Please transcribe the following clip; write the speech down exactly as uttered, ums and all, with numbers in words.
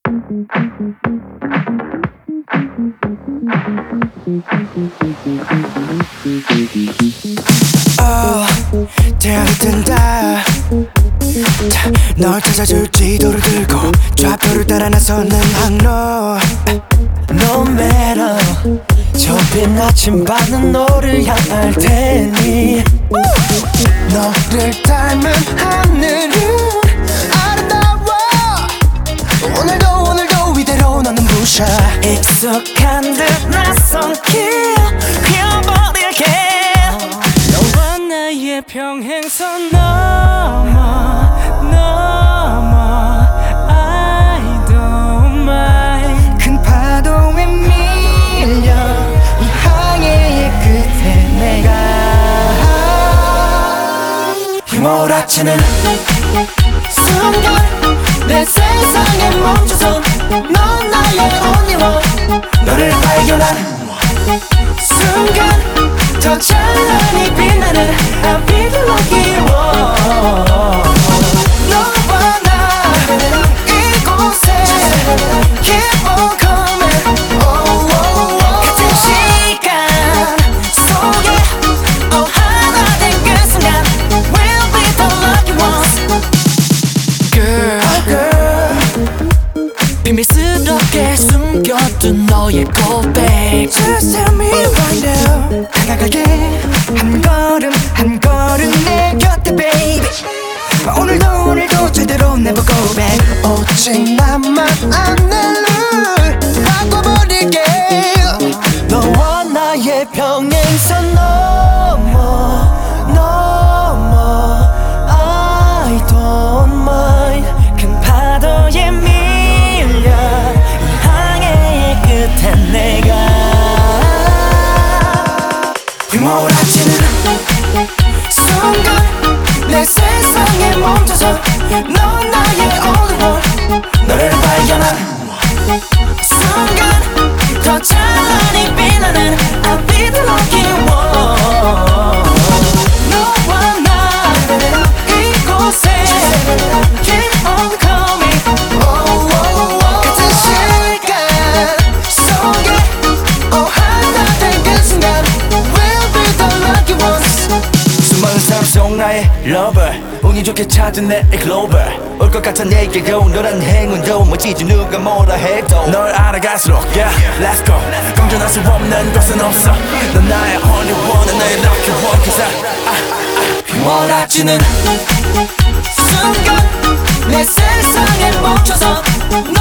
Oh, 태양이 뜬다. 널 찾아줄 지도를 들고 좌표를 따라 나서는 항로. No matter 좁은 아침밤은 너를 향할 테니 너를 닮은 하늘은 아름다워. 오늘도 오늘도 이대로 너는 부셔. 익숙한 듯 낯선 길 그려버릴게. 너와 나의 평행선 넘어 넘어 I don't mind. 큰 파도에 밀려 이 항해의 끝에 내가 휘몰아치는 순간 내 세상에 멈춰서 넌 나의 only one. 너를 발견한 순간 더 찬란히 빛나는 I'll be the lucky one. 너와 나 이곳에 keep on coming. Oh, oh, oh. 같은 시간 속에 oh, 하나 된 그 순간 we'll be the lucky ones. Girl, oh girl 비밀스럽게 숨겨둔 너의 고백 just tell me right now. 다가갈게 한 걸음 한 걸음 내 곁에 baby. 오늘도 오늘도 제대로 never go back. 오직 나만 아는 룰 바꿔버릴게. 너와 나의 평행선 넘어 넘어 I don't mind. 큰 파도에 밀려 이 항해의 끝에 내가 휘몰아치는 순간 내 세상에 멈춰서 넌 나의 only one. 너를 발견한 순간 더 찬란히 빛나는 I'll be the lucky one. 너와 나 이곳에 keep on coming. Oh, oh, oh. 같은 시간 속에 oh, 하나 된 그 순간 we'll be the lucky ones. 수많은 사람 속 나의 lover 운이 좋게 찾은 내 글로벌 올 것 같아 내게고 너란 행운도 멋지지 누가 뭐라 해도 널 알아갈수록 yeah let's go 공존할 수 없는 것은 없어 넌 나의 only one 나의 lucky one cause I, I, I 휘몰아치는 순간 내 세상에 멈춰서